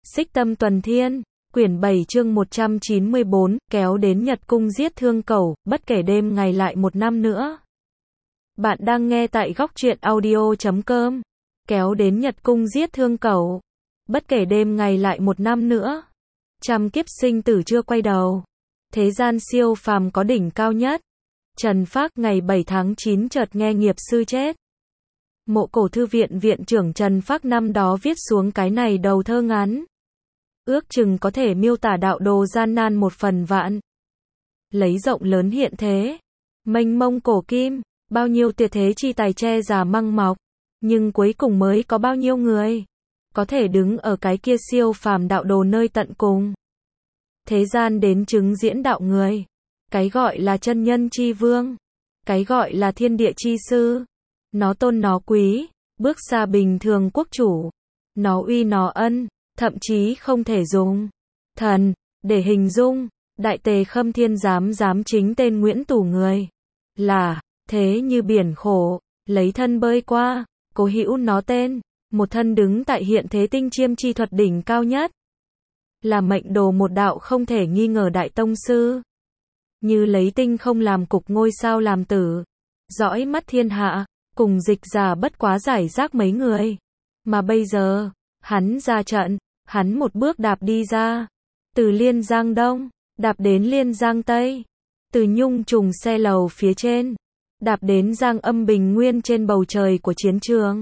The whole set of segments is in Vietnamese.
Xích Tâm Tuần Thiên, quyển 7 chương 194, kéo đến Nhật Cung giết Thương Cẩu, bất kể đêm ngày lại một năm nữa. Bạn đang nghe tại góc truyện audio.com. Kéo đến Nhật Cung giết Thương Cẩu, bất kể đêm ngày lại một năm nữa. Trăm kiếp sinh tử chưa quay đầu. Thế gian siêu phàm có đỉnh cao nhất. Trần Phác ngày 7 tháng 9 chợt nghe nghiệp sư chết. Mộ Cổ Thư viện viện trưởng Trần Phác năm đó viết xuống cái này đầu thơ ngắn. Ước chừng có thể miêu tả đạo đồ gian nan một phần vạn. Lấy rộng lớn hiện thế, mênh mông cổ kim, bao nhiêu tuyệt thế chi tài che già măng mọc, nhưng cuối cùng mới có bao nhiêu người có thể đứng ở cái kia siêu phàm đạo đồ nơi tận cùng. Thế gian đến chứng diễn đạo người, cái gọi là chân nhân chi vương, cái gọi là thiên địa chi sư, nó tôn nó quý, bước xa bình thường quốc chủ, nó uy nó ân, thậm chí không thể dùng thần để hình dung. Đại tề Khâm Thiên dám chính tên Nguyễn Tủ người là thế như biển khổ, lấy thân bơi qua, cố hữu nó tên, một thân đứng tại hiện thế tinh chiêm chi thuật đỉnh cao nhất, là mệnh đồ một đạo không thể nghi ngờ đại tông sư. Như lấy tinh không làm cục ngôi sao làm tử, dõi mắt thiên hạ, cùng dịch giả bất quá giải rác mấy người. Mà bây giờ, hắn ra trận, hắn một bước đạp đi ra, từ Liên Giang Đông, đạp đến Liên Giang Tây, từ nhung trùng xe lầu phía trên, đạp đến Giang Âm Bình Nguyên trên bầu trời của chiến trường.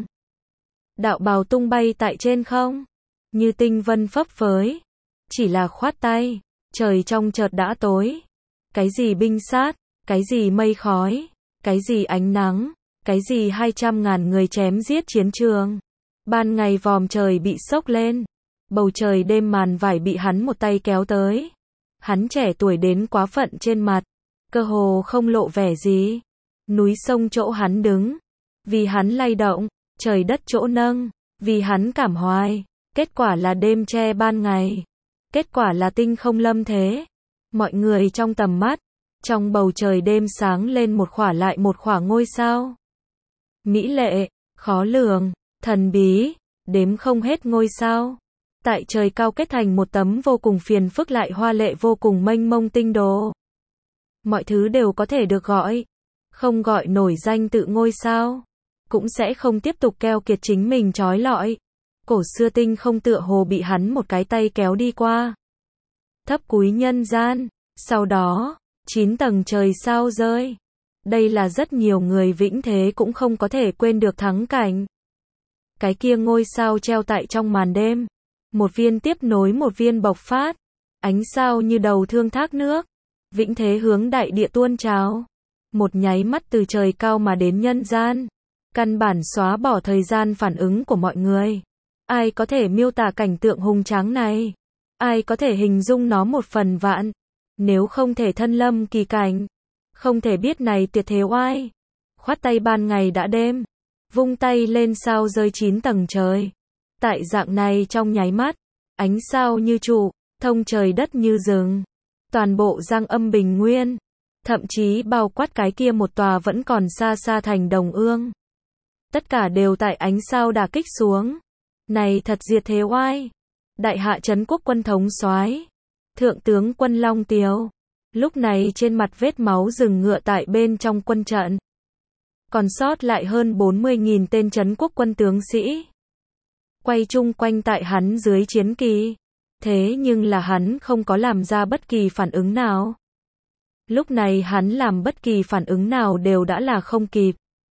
Đạo bào tung bay tại trên không, như tinh vân phấp phới, chỉ là khoát tay, trời trong chợt đã tối. Cái gì binh sát, cái gì mây khói, cái gì ánh nắng, cái gì 200.000 người chém giết chiến trường. Ban ngày vòm trời bị xốc lên, bầu trời đêm màn vải bị hắn một tay kéo tới. Hắn trẻ tuổi đến quá phận trên mặt, cơ hồ không lộ vẻ gì. Núi sông chỗ hắn đứng, vì hắn lay động, trời đất chỗ nâng, vì hắn cảm hoài. Kết quả là đêm che ban ngày, kết quả là tinh không lâm thế. Mọi người trong tầm mắt, trong bầu trời đêm sáng lên một khỏa lại một khỏa ngôi sao. Mỹ lệ, khó lường, thần bí, đếm không hết ngôi sao. Tại trời cao kết thành một tấm vô cùng phiền phức lại hoa lệ vô cùng mênh mông tinh đồ. Mọi thứ đều có thể được gọi, không gọi nổi danh tự ngôi sao, cũng sẽ không tiếp tục keo kiệt chính mình trói lọi. Cổ xưa tinh không tựa hồ bị hắn một cái tay kéo đi qua. Thấp cúi nhân gian, sau đó, 9 tầng trời sao rơi. Đây là rất nhiều người vĩnh thế cũng không có thể quên được thắng cảnh. Cái kia ngôi sao treo tại trong màn đêm, một viên tiếp nối một viên bộc phát, ánh sao như đầu thương thác nước, vĩnh thế hướng đại địa tuôn trào. Một nháy mắt từ trời cao mà đến nhân gian, căn bản xóa bỏ thời gian phản ứng của mọi người. Ai có thể miêu tả cảnh tượng hùng tráng này? Ai có thể hình dung nó một phần vạn? Nếu không thể thân lâm kỳ cảnh, không thể biết này tuyệt thế oai. Khoát tay ban ngày đã đêm, vung tay lên sao rơi 9 tầng trời. Tại dạng này trong nháy mắt, ánh sao như trụ, thông trời đất như rừng. Toàn bộ Giang Âm Bình Nguyên, thậm chí bao quát cái kia một tòa vẫn còn xa xa thành Đồng Ương. Tất cả đều tại ánh sao đả kích xuống. Này thật diệt thế oai. Đại hạ trấn quốc quân thống soái, thượng tướng quân Long Tiếu, lúc này trên mặt vết máu rừng ngựa tại bên trong quân trận. Còn sót lại hơn 40.000 tên trấn quốc quân tướng sĩ, quay chung quanh tại hắn dưới chiến kỳ. Thế nhưng là hắn không có làm ra bất kỳ phản ứng nào. Lúc này hắn làm bất kỳ phản ứng nào đều đã là không kịp.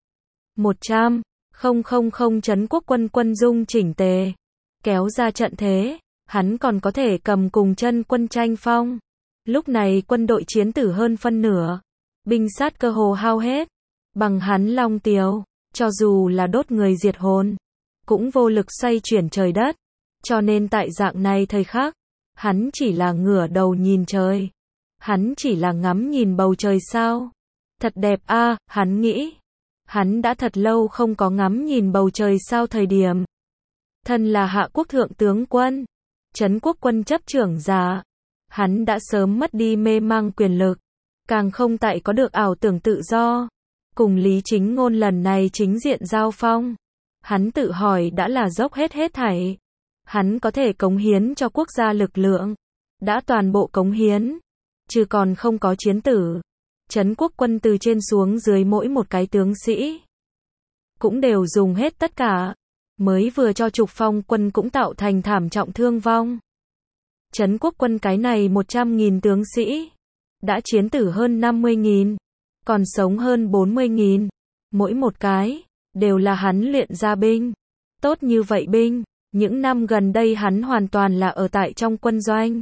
100,000 trấn quốc quân quân dung chỉnh tề, kéo ra trận thế, hắn còn có thể cầm cùng chân quân tranh phong. Lúc này quân đội chiến tử hơn phân nửa, binh sát cơ hồ hao hết. Bằng hắn Long Tiếu, cho dù là đốt người diệt hồn, cũng vô lực xoay chuyển trời đất. Cho nên tại dạng này thời khắc, hắn chỉ là ngửa đầu nhìn trời. Hắn chỉ là ngắm nhìn bầu trời sao. Thật đẹp a, hắn nghĩ. Hắn đã thật lâu không có ngắm nhìn bầu trời sao thời điểm. Thân là hạ quốc thượng tướng quân, trấn quốc quân chấp trưởng giả, hắn đã sớm mất đi mê mang quyền lực, càng không tại có được ảo tưởng tự do. Cùng Lý Chính Ngôn lần này chính diện giao phong, hắn tự hỏi đã là dốc hết thảy. hắn có thể cống hiến cho quốc gia lực lượng, đã toàn bộ cống hiến, chứ còn không có chiến tử. Trấn quốc quân từ trên xuống dưới mỗi một cái tướng sĩ cũng đều dùng hết tất cả, mới vừa cho trục phong quân cũng tạo thành thảm trọng thương vong. Trấn quốc quân cái này 100.000 tướng sĩ, đã chiến tử hơn 50.000, còn sống hơn 40.000, mỗi một cái, đều là hắn luyện ra binh. Tốt như vậy binh, những năm gần đây hắn hoàn toàn là ở tại trong quân doanh.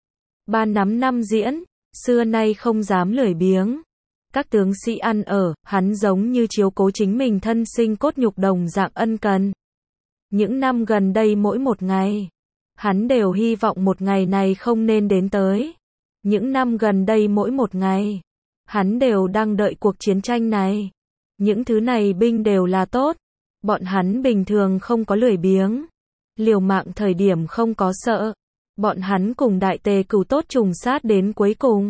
3 nắm năm diễn, xưa nay không dám lười biếng. Các tướng sĩ ăn ở, hắn giống như chiếu cố chính mình thân sinh cốt nhục đồng dạng ân cần. Những năm gần đây mỗi một ngày, hắn đều hy vọng một ngày này không nên đến tới. Những năm gần đây mỗi một ngày, hắn đều đang đợi cuộc chiến tranh này. Những thứ này binh đều là tốt. Bọn hắn bình thường không có lười biếng. Liều mạng thời điểm không có sợ. Bọn hắn cùng đại tề cửu tốt trùng sát đến cuối cùng.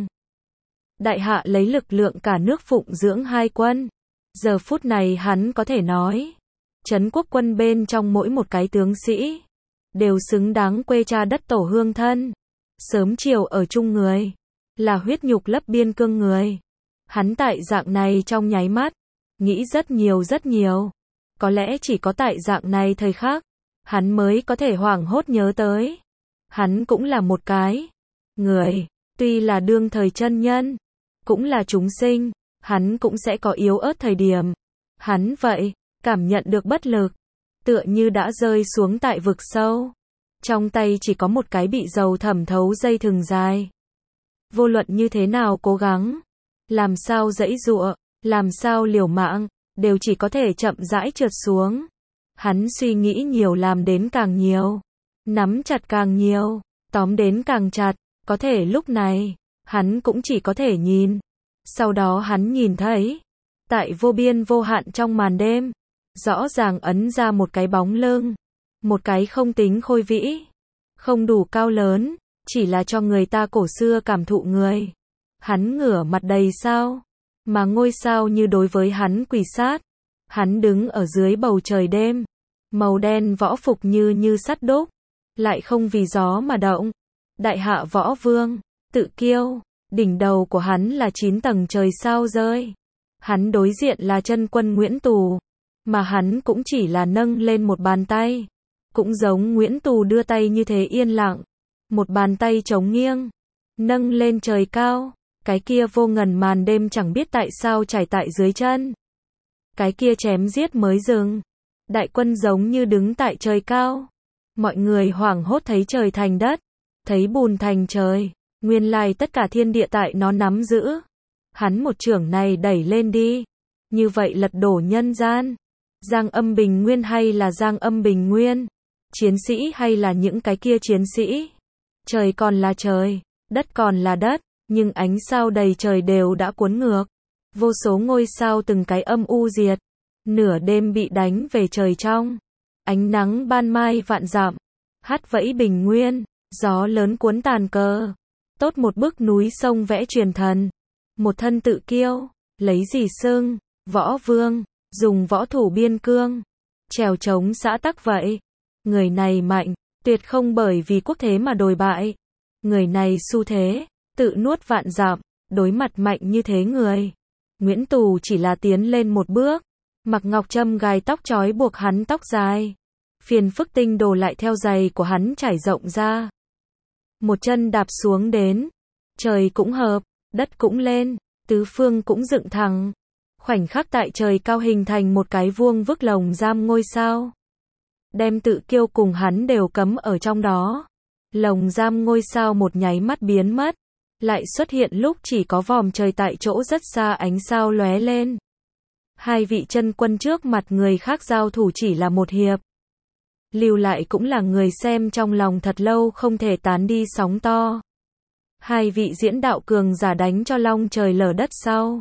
Đại hạ lấy lực lượng cả nước phụng dưỡng hai quân. Giờ phút này hắn có thể nói, trấn quốc quân bên trong mỗi một cái tướng sĩ, đều xứng đáng quê cha đất tổ hương thân. Sớm chiều ở chung người, là huyết nhục lấp biên cương người. Hắn tại dạng này trong nháy mắt, nghĩ rất nhiều. Có lẽ chỉ có tại dạng này thời khắc, hắn mới có thể hoảng hốt nhớ tới. Hắn cũng là một cái người, tuy là đương thời chân nhân, cũng là chúng sinh, hắn cũng sẽ có yếu ớt thời điểm. Hắn vậy, cảm nhận được bất lực, tựa như đã rơi xuống tại vực sâu. Trong tay chỉ có một cái bị dầu thẩm thấu dây thừng dài. Vô luận như thế nào cố gắng, làm sao giãy giụa, làm sao liều mạng, đều chỉ có thể chậm rãi trượt xuống. Hắn suy nghĩ nhiều làm đến càng nhiều, nắm chặt càng nhiều, tóm đến càng chặt, có thể lúc này, hắn cũng chỉ có thể nhìn. Sau đó hắn nhìn thấy, tại vô biên vô hạn trong màn đêm, rõ ràng ấn ra một cái bóng lưng, một cái không tính khôi vĩ, không đủ cao lớn, chỉ là cho người ta cổ xưa cảm thụ người. Hắn ngửa mặt đầy sao, mà ngôi sao như đối với hắn quỳ sát. Hắn đứng ở dưới bầu trời đêm, màu đen võ phục như sắt đúc, lại không vì gió mà động. Đại hạ võ vương, tự kiêu, đỉnh đầu của hắn là 9 tầng trời sao rơi. Hắn đối diện là chân quân Nguyễn Tù, mà hắn cũng chỉ là nâng lên một bàn tay, cũng giống Nguyễn Tù đưa tay như thế yên lặng, một bàn tay chống nghiêng, nâng lên trời cao. Cái kia vô ngần màn đêm chẳng biết tại sao trải tại dưới chân. Cái kia chém giết mới dừng. Đại quân giống như đứng tại trời cao. Mọi người hoảng hốt thấy trời thành đất, thấy bùn thành trời. Nguyên lai tất cả thiên địa tại nó nắm giữ. Hắn một chưởng này đẩy lên đi. Như vậy lật đổ nhân gian. Giang Âm Bình Nguyên hay là Giang Âm Bình Nguyên? Chiến sĩ hay là những cái kia chiến sĩ? Trời còn là trời, đất còn là đất. Nhưng ánh sao đầy trời đều đã cuốn ngược. Vô số ngôi sao từng cái âm u diệt. Nửa đêm bị đánh về trời trong. Ánh nắng ban mai vạn dặm. Hát vẫy bình nguyên. Gió lớn cuốn tàn cờ. Tốt một bức núi sông vẽ truyền thần. Một thân tự kiêu. Lấy gì xưng? Võ vương. Dùng võ thủ biên cương. Trèo trống xã tắc vậy. Người này mạnh. Tuyệt không bởi vì quốc thế mà đồi bại. Người này xu thế. Tự nuốt vạn dặm, đối mặt mạnh như thế người. Nguyễn Tù chỉ là tiến lên một bước, mặc ngọc trâm gai tóc trói buộc hắn tóc dài. Phiền phức tinh đồ lại theo giày của hắn trải rộng ra. Một chân đạp xuống đến, trời cũng hợp, đất cũng lên, tứ phương cũng dựng thẳng. Khoảnh khắc tại trời cao hình thành một cái vuông vức lồng giam ngôi sao. Đem tự kiêu cùng hắn đều cấm ở trong đó. Lồng giam ngôi sao một nháy mắt biến mất. Lại xuất hiện lúc chỉ có vòm trời tại chỗ rất xa ánh sao lóe lên. Hai vị chân quân trước mặt người khác giao thủ chỉ là một hiệp. Lưu lại cũng là người xem trong lòng thật lâu không thể tán đi sóng to. Hai vị diễn đạo cường giả đánh cho long trời lở đất sau.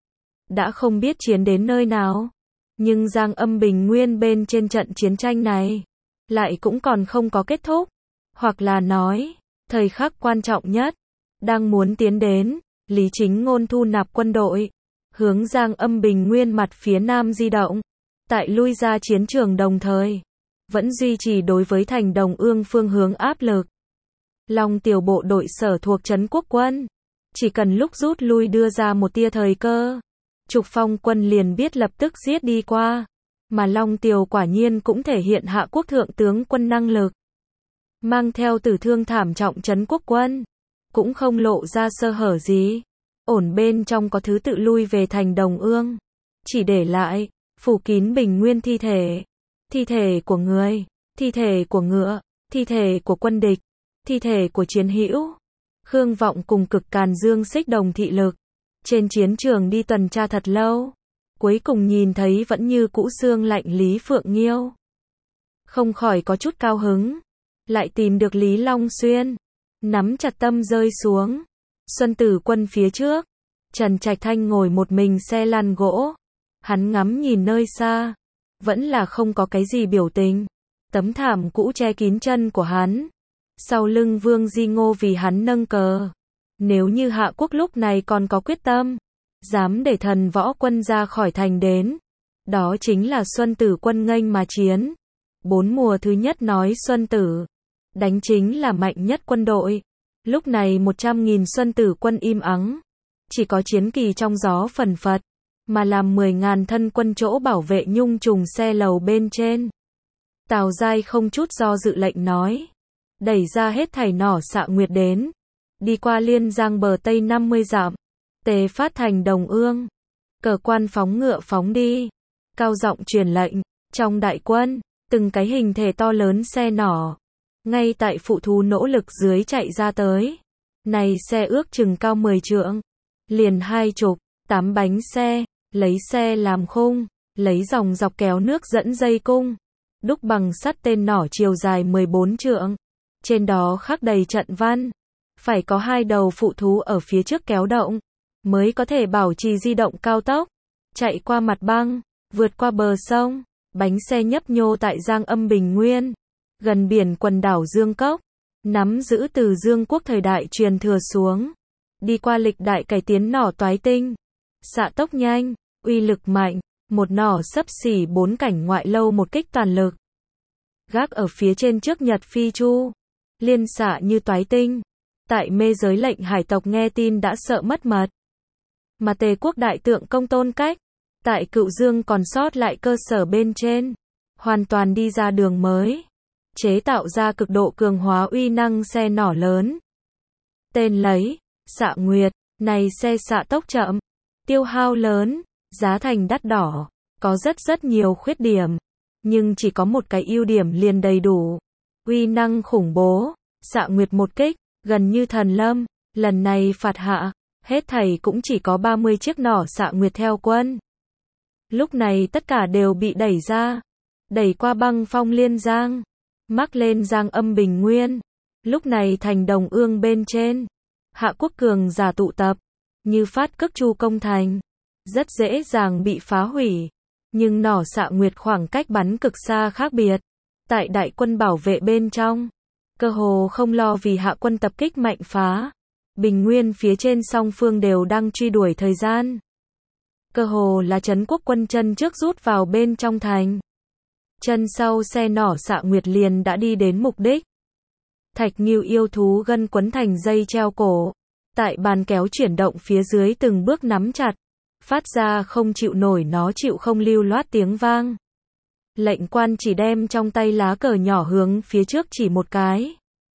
Đã không biết chiến đến nơi nào. Nhưng Giang Âm Bình Nguyên bên trên trận chiến tranh này, lại cũng còn không có kết thúc. Hoặc là nói, thời khắc quan trọng nhất. Đang muốn tiến đến, Lý Chính Ngôn thu nạp quân đội, hướng Giang Âm Bình Nguyên mặt phía nam di động, tại lui ra chiến trường đồng thời, vẫn duy trì đối với thành Đồng Ương phương hướng áp lực. Long tiểu bộ đội sở thuộc trấn Quốc quân, chỉ cần lúc rút lui đưa ra một tia thời cơ, Trục Phong quân liền biết lập tức giết đi qua, mà Long tiểu quả nhiên cũng thể hiện Hạ Quốc thượng tướng quân năng lực. Mang theo tử thương thảm trọng trấn Quốc quân, cũng không lộ ra sơ hở gì, ổn bên trong có thứ tự lui về thành Đồng Ương, chỉ để lại phủ kín bình nguyên thi thể, thi thể của người, thi thể của ngựa, thi thể của quân địch, thi thể của chiến hữu. Khương Vọng cùng Cực Càn Dương Xích Đồng thị lực, trên chiến trường đi tuần tra thật lâu, cuối cùng nhìn thấy vẫn như cũ xương lạnh Lý Phượng Nghiêu. Không khỏi có chút cao hứng, lại tìm được Lý Long Xuyên, nắm chặt tâm rơi xuống. Xuân Tử quân phía trước, Trần Trạch Thanh ngồi một mình xe lăn gỗ, hắn ngắm nhìn nơi xa, vẫn là không có cái gì biểu tình, tấm thảm cũ che kín chân của hắn. Sau lưng Vương Di Ngô vì hắn nâng cờ. Nếu như Hạ Quốc lúc này còn có quyết tâm, dám để thần võ quân ra khỏi thành đến, đó chính là Xuân Tử quân nghênh mà chiến. 4 mùa thứ nhất nói Xuân Tử, đánh chính là mạnh nhất quân đội. Lúc này 100.000 Xuân Tử quân im ắng, chỉ có chiến kỳ trong gió phần phật, mà làm 10.000 thân quân chỗ bảo vệ nhung trùng xe lầu bên trên. Tào Giai không chút do dự lệnh nói, đẩy ra hết thảy nỏ xạ nguyệt đến, đi qua Liên Giang bờ Tây 50 dặm, tề phát thành Đồng Ương. Cờ quan phóng ngựa phóng đi, cao giọng truyền lệnh, trong đại quân, từng cái hình thể to lớn xe nỏ, ngay tại phụ thú nỗ lực dưới chạy ra tới. Này xe ước chừng cao 10 trượng, liền 20, 8 bánh xe, lấy xe làm khung, lấy dòng dọc kéo nước dẫn dây cung, đúc bằng sắt tên nỏ chiều dài 14 trượng. Trên đó khắc đầy trận văn, phải có 2 đầu phụ thú ở phía trước kéo động, mới có thể bảo trì di động cao tốc, chạy qua mặt băng, vượt qua bờ sông. Bánh xe nhấp nhô tại Giang Âm Bình Nguyên, gần biển quần đảo Dương Cốc, nắm giữ từ Dương Quốc thời đại truyền thừa xuống, đi qua lịch đại cải tiến nỏ toái tinh, xạ tốc nhanh, uy lực mạnh, một nỏ xấp xỉ 4 cảnh ngoại lâu một kích toàn lực. Gác ở phía trên trước Nhật Phi Chu, liên xạ như toái tinh. Tại mê giới lệnh hải tộc nghe tin đã sợ mất mật. Mà Tề quốc đại tượng Công Tôn Cách, tại Cựu Dương còn sót lại cơ sở bên trên, hoàn toàn đi ra đường mới, chế tạo ra cực độ cường hóa uy năng xe nỏ lớn. Tên lấy, Xạ Nguyệt, này xe xạ tốc chậm, tiêu hao lớn, giá thành đắt đỏ, có rất nhiều khuyết điểm, nhưng chỉ có một cái ưu điểm liền đầy đủ. Uy năng khủng bố, Xạ Nguyệt một kích, gần như thần lâm, lần này phạt hạ, hết thảy cũng chỉ có 30 chiếc nỏ Xạ Nguyệt theo quân. Lúc này tất cả đều bị đẩy ra, đẩy qua băng phong Liên Giang, mắc lên Giang Âm Bình Nguyên. Lúc này thành Đồng Ương bên trên, Hạ Quốc cường giả tụ tập, như phát cước chu công thành, rất dễ dàng bị phá hủy. Nhưng nỏ Xạ Nguyệt khoảng cách bắn cực xa khác biệt, tại đại quân bảo vệ bên trong, cơ hồ không lo vì Hạ quân tập kích mạnh phá. Bình Nguyên phía trên song phương đều đang truy đuổi thời gian. Cơ hồ là trấn quốc quân chân trước rút vào bên trong thành. Chân sau xe nỏ Xạ Nguyệt liền đã đi đến mục đích. Thạch Ngưu yêu thú gân quấn thành dây treo cổ, tại bàn kéo chuyển động phía dưới từng bước nắm chặt, phát ra không chịu nổi nó chịu không lưu loát tiếng vang. Lệnh quan chỉ đem trong tay lá cờ nhỏ hướng phía trước chỉ một cái.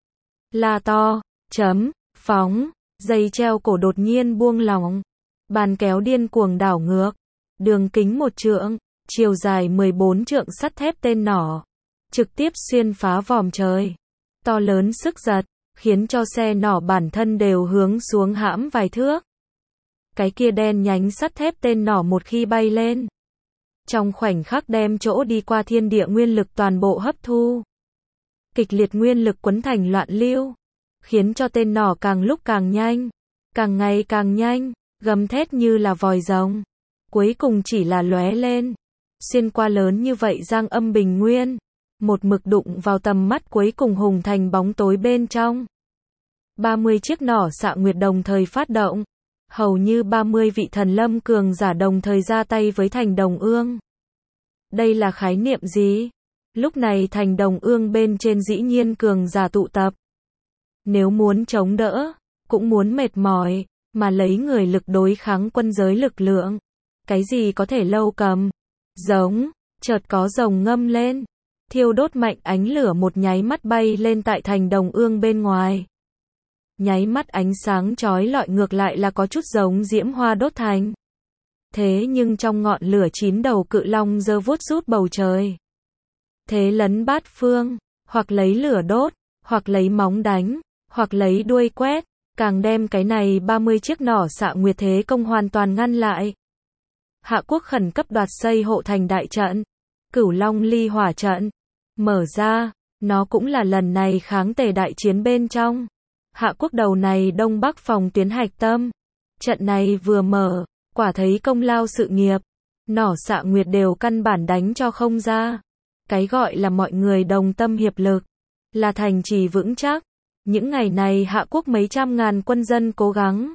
La to, chấm, phóng, dây treo cổ đột nhiên buông lỏng. Bàn kéo điên cuồng đảo ngược, đường kính 1 trượng, chiều dài 14 trượng sắt thép tên nỏ, trực tiếp xuyên phá vòm trời. To lớn sức giật, khiến cho xe nỏ bản thân đều hướng xuống hãm vài thước. Cái kia đen nhánh sắt thép tên nỏ một khi bay lên, trong khoảnh khắc đem chỗ đi qua thiên địa nguyên lực toàn bộ hấp thu. Kịch liệt nguyên lực quấn thành loạn lưu, khiến cho tên nỏ càng lúc càng nhanh, càng ngày càng nhanh, gầm thét như là vòi rồng, cuối cùng chỉ là lóe lên, xuyên qua lớn như vậy Giang Âm Bình Nguyên, một mực đụng vào tầm mắt cuối cùng hùng thành bóng tối bên trong. 30 chiếc nỏ Xạ Nguyệt đồng thời phát động, hầu như 30 vị thần lâm cường giả đồng thời ra tay với thành Đồng Ương. Đây là khái niệm gì? Lúc này thành Đồng Ương bên trên dĩ nhiên cường giả tụ tập. Nếu muốn chống đỡ, cũng muốn mệt mỏi, mà lấy người lực đối kháng quân giới lực lượng. Cái gì có thể lâu cầm? Giống, chợt có rồng ngâm lên. Thiêu đốt mạnh ánh lửa một nháy mắt bay lên tại thành Đồng Ương bên ngoài. Nháy mắt ánh sáng chói lọi ngược lại là có chút giống diễm hoa đốt thành. Thế nhưng trong ngọn lửa 9 đầu cự long giơ vuốt rút bầu trời. Thế lấn bát phương, hoặc lấy lửa đốt, hoặc lấy móng đánh, hoặc lấy đuôi quét, càng đem cái này 30 chiếc nỏ xạ nguyệt thế công hoàn toàn ngăn lại. Hạ quốc khẩn cấp đoạt xây hộ thành đại trận, Cửu Long ly hỏa trận, mở ra, nó cũng là lần này kháng Tề đại chiến bên trong. Hạ quốc đầu này đông bắc phòng tuyến hạch tâm. Trận này vừa mở, quả thấy công lao sự nghiệp. Nỏ xạ nguyệt đều căn bản đánh cho không ra. Cái gọi là mọi người đồng tâm hiệp lực, là thành trì vững chắc. Những ngày này Hạ quốc mấy trăm ngàn quân dân cố gắng.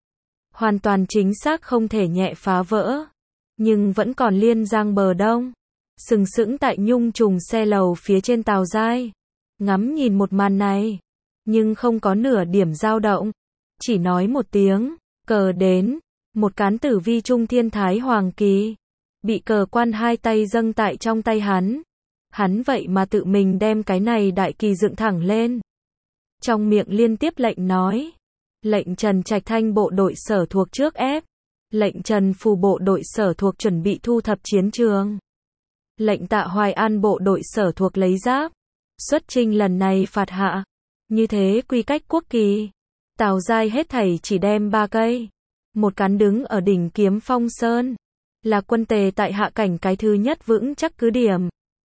Hoàn toàn chính xác không thể nhẹ phá vỡ. Nhưng vẫn còn liên giang bờ đông. Sừng sững tại nhung trùng xe lầu phía trên Tào Giai. Ngắm nhìn một màn này. Nhưng không có nửa điểm dao động. Chỉ nói một tiếng, cờ đến. Một cán tử vi trung thiên thái hoàng kỳ. Bị cờ quan hai tay dâng tại trong tay hắn. Hắn vậy mà tự mình đem cái này đại kỳ dựng thẳng lên. Trong miệng liên tiếp lệnh nói. Lệnh Trần Trạch Thanh bộ đội sở thuộc trước ép. Lệnh Trần Phù bộ đội sở thuộc chuẩn bị thu thập chiến trường. Lệnh Tạ Hoài An bộ đội sở thuộc lấy giáp. Xuất chinh lần này phạt hạ. Như thế quy cách quốc kỳ. Tào Giai hết thảy chỉ đem 3 cây. Một cán đứng ở đỉnh Kiếm Phong Sơn. Là quân Tề tại hạ cảnh cái thứ nhất vững chắc cứ điểm.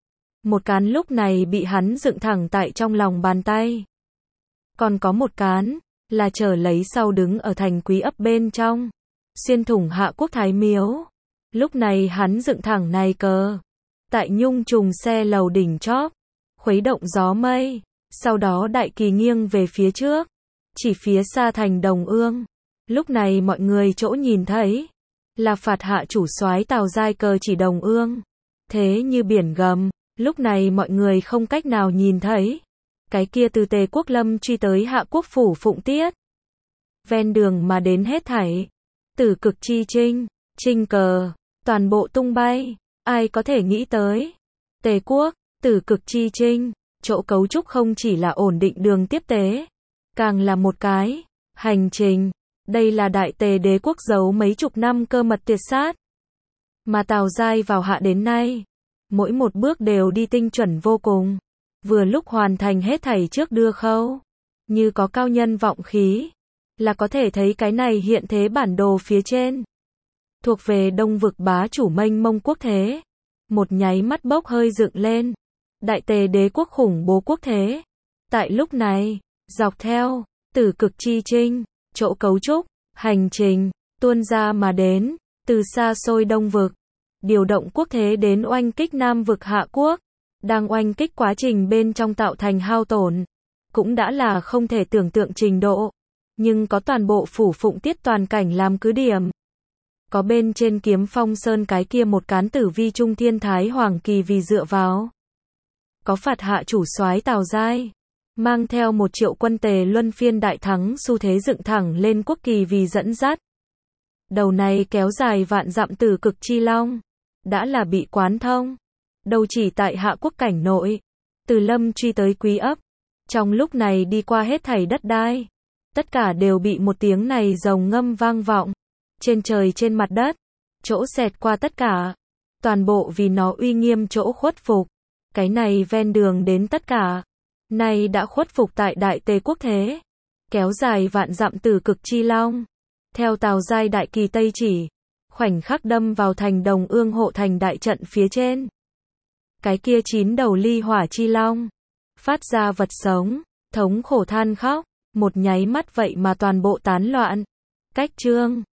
Một cán lúc này bị hắn dựng thẳng tại trong lòng bàn tay. Còn có một cán, là chờ lấy sau đứng ở thành Quý ấp bên trong. Xuyên thủng Hạ quốc thái miếu. Lúc này hắn dựng thẳng này cờ. Tại nhung trùng xe lầu đỉnh chóp. Khuấy động gió mây. Sau đó đại kỳ nghiêng về phía trước. Chỉ phía xa thành Đồng Ương. Lúc này mọi người chỗ nhìn thấy. Là phạt hạ chủ soái Tào Giai cờ chỉ Đồng Ương. Thế như biển gầm. Lúc này mọi người không cách nào nhìn thấy. Cái kia từ Tề Quốc Lâm truy tới Hạ quốc phủ Phụng Tiết. Ven đường mà đến hết thảy. Tử cực chi trinh, trinh cờ, toàn bộ tung bay. Ai có thể nghĩ tới. Tề quốc, tử cực chi trinh, chỗ cấu trúc không chỉ là ổn định đường tiếp tế. Càng là một cái hành trình. Đây là đại Tề đế quốc giấu mấy chục năm cơ mật tuyệt sát. Mà Tào Giai vào hạ đến nay. Mỗi một bước đều đi tinh chuẩn vô cùng. Vừa lúc hoàn thành hết thảy trước đưa khâu. Như có cao nhân vọng khí. Là có thể thấy cái này hiện thế bản đồ phía trên. Thuộc về đông vực bá chủ mênh mông quốc thế. Một nháy mắt bốc hơi dựng lên. Đại Tề đế quốc khủng bố quốc thế. Tại lúc này, dọc theo, tử cực chi trinh, chỗ cấu trúc, hành trình, tuôn ra mà đến, từ xa xôi đông vực. Điều động quốc thế đến oanh kích nam vực Hạ quốc. Đang oanh kích quá trình bên trong tạo thành hao tổn. Cũng đã là không thể tưởng tượng trình độ. Nhưng có toàn bộ phủ Phụng Tiết toàn cảnh làm cứ điểm. Có bên trên Kiếm Phong Sơn cái kia một cán tử vi trung thiên thái hoàng kỳ vì dựa vào. Có phạt hạ chủ soái Tào Giai. Mang theo 1 triệu quân Tề luân phiên đại thắng xu thế dựng thẳng lên quốc kỳ vì dẫn dắt. Đầu này kéo dài vạn dặm tử cực chi long. Đã là bị quán thông. Đầu chỉ tại Hạ quốc cảnh nội. Từ Lâm truy tới Quý ấp. Trong lúc này đi qua hết thảy đất đai. Tất cả đều bị một tiếng này rồng ngâm vang vọng. Trên trời trên mặt đất. Chỗ xẹt qua tất cả. Toàn bộ vì nó uy nghiêm chỗ khuất phục. Cái này ven đường đến tất cả. Này đã khuất phục tại đại Tề quốc thế. Kéo dài vạn dặm tử cực chi long. Theo Tào Giai đại kỳ Tây chỉ. Khoảnh khắc đâm vào thành Đồng Ương hộ thành đại trận phía trên. Cái kia 9 đầu ly hỏa chi long. Phát ra vật sống. Thống khổ than khóc. Một nháy mắt vậy mà toàn bộ tán loạn. Cách chương.